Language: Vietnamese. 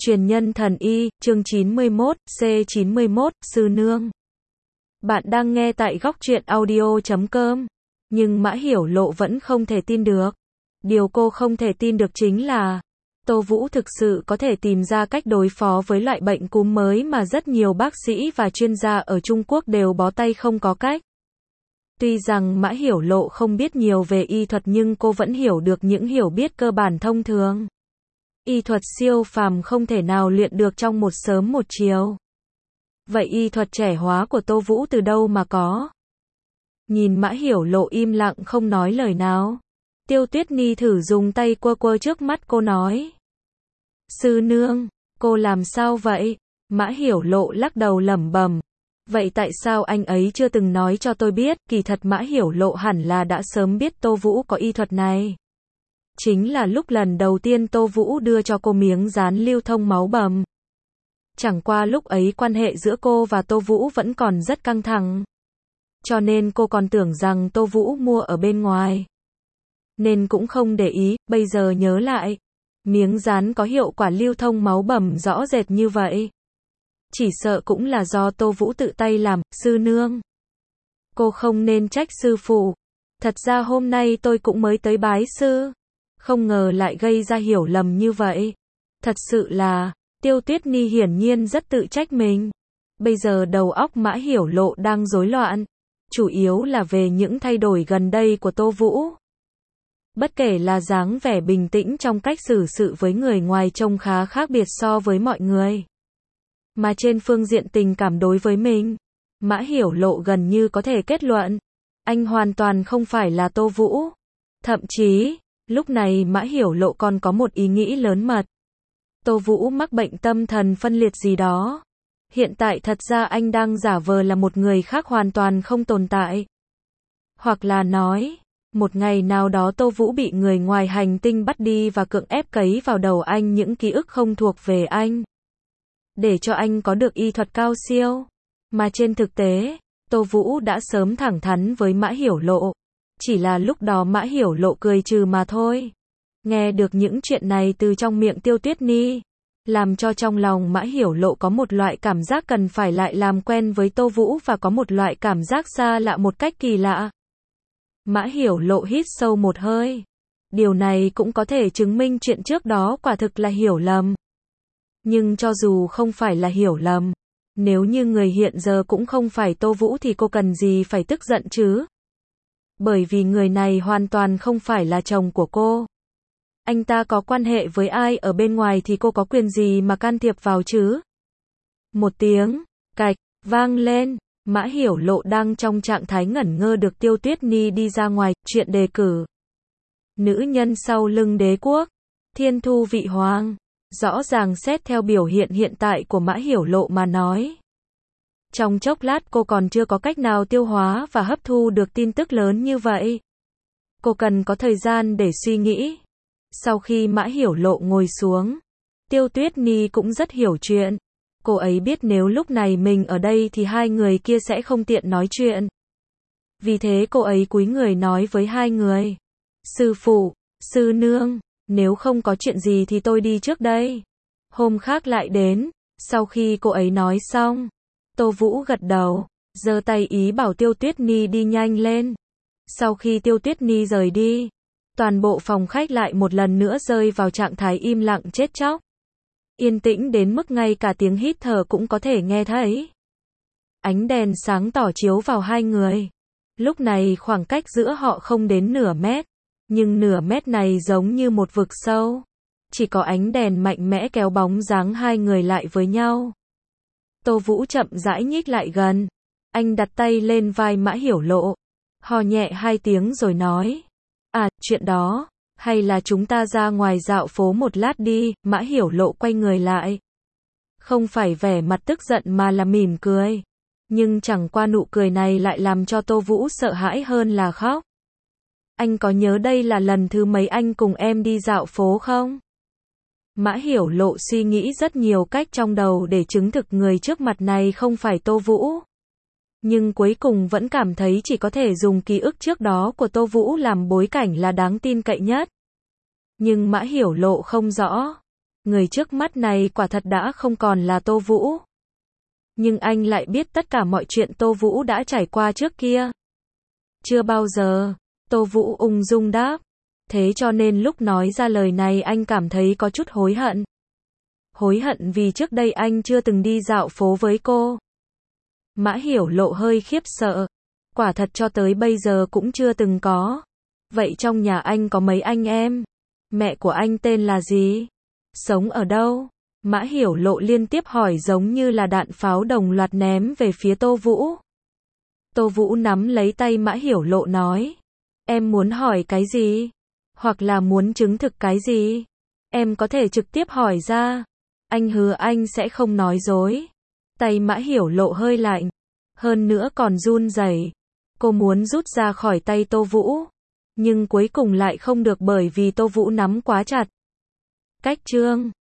Truyền nhân thần y, chương 91, C91, Sư Nương. Bạn đang nghe tại góc truyện audio.com. Nhưng Mã Hiểu Lộ vẫn không thể tin được. Điều cô không thể tin được chính là Tô Vũ thực sự có thể tìm ra cách đối phó với loại bệnh cúm mới mà rất nhiều bác sĩ và chuyên gia ở Trung Quốc đều bó tay không có cách. Tuy rằng Mã Hiểu Lộ không biết nhiều về y thuật nhưng cô vẫn hiểu được những hiểu biết cơ bản thông thường. Y thuật siêu phàm không thể nào luyện được trong một sớm một chiều. Vậy y thuật trẻ hóa của Tô Vũ từ đâu mà có? Nhìn Mã Hiểu Lộ im lặng không nói lời nào. Tiêu Tuyết Nhi thử dùng tay quơ quơ trước mắt cô nói. Sư nương, cô làm sao vậy? Mã Hiểu Lộ lắc đầu lẩm bẩm. Vậy tại sao anh ấy chưa từng nói cho tôi biết? Kỳ thật Mã Hiểu Lộ hẳn là đã sớm biết Tô Vũ có y thuật này. Chính là lúc lần đầu tiên Tô Vũ đưa cho cô miếng dán lưu thông máu bầm. Chẳng qua lúc ấy quan hệ giữa cô và Tô Vũ vẫn còn rất căng thẳng. Cho nên cô còn tưởng rằng Tô Vũ mua ở bên ngoài. Nên cũng không để ý, bây giờ nhớ lại. Miếng dán có hiệu quả lưu thông máu bầm rõ rệt như vậy. Chỉ sợ cũng là do Tô Vũ tự tay làm, sư nương. Cô không nên trách sư phụ. Thật ra hôm nay tôi cũng mới tới bái sư. Không ngờ lại gây ra hiểu lầm như vậy. Thật sự là, Tiêu Tuyết Nhi hiển nhiên rất tự trách mình. Bây giờ đầu óc Mã Hiểu Lộ đang rối loạn. Chủ yếu là về những thay đổi gần đây của Tô Vũ. Bất kể là dáng vẻ bình tĩnh trong cách xử sự với người ngoài trông khá khác biệt so với mọi người. Mà trên phương diện tình cảm đối với mình, Mã Hiểu Lộ gần như có thể kết luận. Anh hoàn toàn không phải là Tô Vũ. Thậm chí, lúc này Mã Hiểu Lộ còn có một ý nghĩ lớn mật. Tô Vũ mắc bệnh tâm thần phân liệt gì đó. Hiện tại thật ra anh đang giả vờ là một người khác hoàn toàn không tồn tại. Hoặc là nói, một ngày nào đó Tô Vũ bị người ngoài hành tinh bắt đi và cưỡng ép cấy vào đầu anh những ký ức không thuộc về anh. Để cho anh có được y thuật cao siêu. Mà trên thực tế, Tô Vũ đã sớm thẳng thắn với Mã Hiểu Lộ. Chỉ là lúc đó Mã Hiểu Lộ cười trừ mà thôi. Nghe được những chuyện này từ trong miệng Tiêu Tuyết Nhi, làm cho trong lòng Mã Hiểu Lộ có một loại cảm giác cần phải lại làm quen với Tô Vũ và có một loại cảm giác xa lạ một cách kỳ lạ. Mã Hiểu Lộ hít sâu một hơi. Điều này cũng có thể chứng minh chuyện trước đó quả thực là hiểu lầm. Nhưng cho dù không phải là hiểu lầm, nếu như người hiện giờ cũng không phải Tô Vũ thì cô cần gì phải tức giận chứ? Bởi vì người này hoàn toàn không phải là chồng của cô. Anh ta có quan hệ với ai ở bên ngoài thì cô có quyền gì mà can thiệp vào chứ? Một tiếng cạch vang lên, Mã Hiểu Lộ đang trong trạng thái ngẩn ngơ được Tiêu Tuyết Nhi đi ra ngoài, chuyện đề cử. Nữ nhân sau lưng đế quốc, thiên thu vị hoàng, rõ ràng xét theo biểu hiện hiện tại của Mã Hiểu Lộ mà nói. Trong chốc lát cô còn chưa có cách nào tiêu hóa và hấp thu được tin tức lớn như vậy. Cô cần có thời gian để suy nghĩ. Sau khi Mã Hiểu Lộ ngồi xuống, Tiêu Tuyết Nhi cũng rất hiểu chuyện. Cô ấy biết nếu lúc này mình ở đây thì hai người kia sẽ không tiện nói chuyện. Vì thế cô ấy cúi người nói với hai người. Sư phụ, sư nương, nếu không có chuyện gì thì tôi đi trước đây. Hôm khác lại đến. Sau khi cô ấy nói xong, Tô Vũ gật đầu, giơ tay ý bảo Tiêu Tuyết Nhi đi nhanh lên. Sau khi Tiêu Tuyết Nhi rời đi, toàn bộ phòng khách lại một lần nữa rơi vào trạng thái im lặng chết chóc. Yên tĩnh đến mức ngay cả tiếng hít thở cũng có thể nghe thấy. Ánh đèn sáng tỏ chiếu vào hai người. Lúc này khoảng cách giữa họ không đến nửa mét. Nhưng nửa mét này giống như một vực sâu. Chỉ có ánh đèn mạnh mẽ kéo bóng dáng hai người lại với nhau. Tô Vũ chậm rãi nhích lại gần. Anh đặt tay lên vai Mã Hiểu Lộ. Hò nhẹ hai tiếng rồi nói. À, chuyện đó, hay là chúng ta ra ngoài dạo phố một lát đi. Mã Hiểu Lộ quay người lại. Không phải vẻ mặt tức giận mà là mỉm cười. Nhưng chẳng qua nụ cười này lại làm cho Tô Vũ sợ hãi hơn là khóc. Anh có nhớ đây là lần thứ mấy anh cùng em đi dạo phố không? Mã Hiểu Lộ suy nghĩ rất nhiều cách trong đầu để chứng thực người trước mặt này không phải Tô Vũ. Nhưng cuối cùng vẫn cảm thấy chỉ có thể dùng ký ức trước đó của Tô Vũ làm bối cảnh là đáng tin cậy nhất. Nhưng Mã Hiểu Lộ không rõ. Người trước mắt này quả thật đã không còn là Tô Vũ. Nhưng anh lại biết tất cả mọi chuyện Tô Vũ đã trải qua trước kia. Chưa bao giờ, Tô Vũ ung dung đáp. Thế cho nên lúc nói ra lời này anh cảm thấy có chút hối hận. Hối hận vì trước đây anh chưa từng đi dạo phố với cô. Mã Hiểu Lộ hơi khiếp sợ. Quả thật cho tới bây giờ cũng chưa từng có. Vậy trong nhà anh có mấy anh em? Mẹ của anh tên là gì? Sống ở đâu? Mã Hiểu Lộ liên tiếp hỏi giống như là đạn pháo đồng loạt ném về phía Tô Vũ. Tô Vũ nắm lấy tay Mã Hiểu Lộ nói. Em muốn hỏi cái gì? Hoặc là muốn chứng thực cái gì? Em có thể trực tiếp hỏi ra. Anh hứa anh sẽ không nói dối. Tay Mã Hiểu Lộ hơi lạnh. Hơn nữa còn run rẩy. Cô muốn rút ra khỏi tay Tô Vũ. Nhưng cuối cùng lại không được bởi vì Tô Vũ nắm quá chặt. Cách chương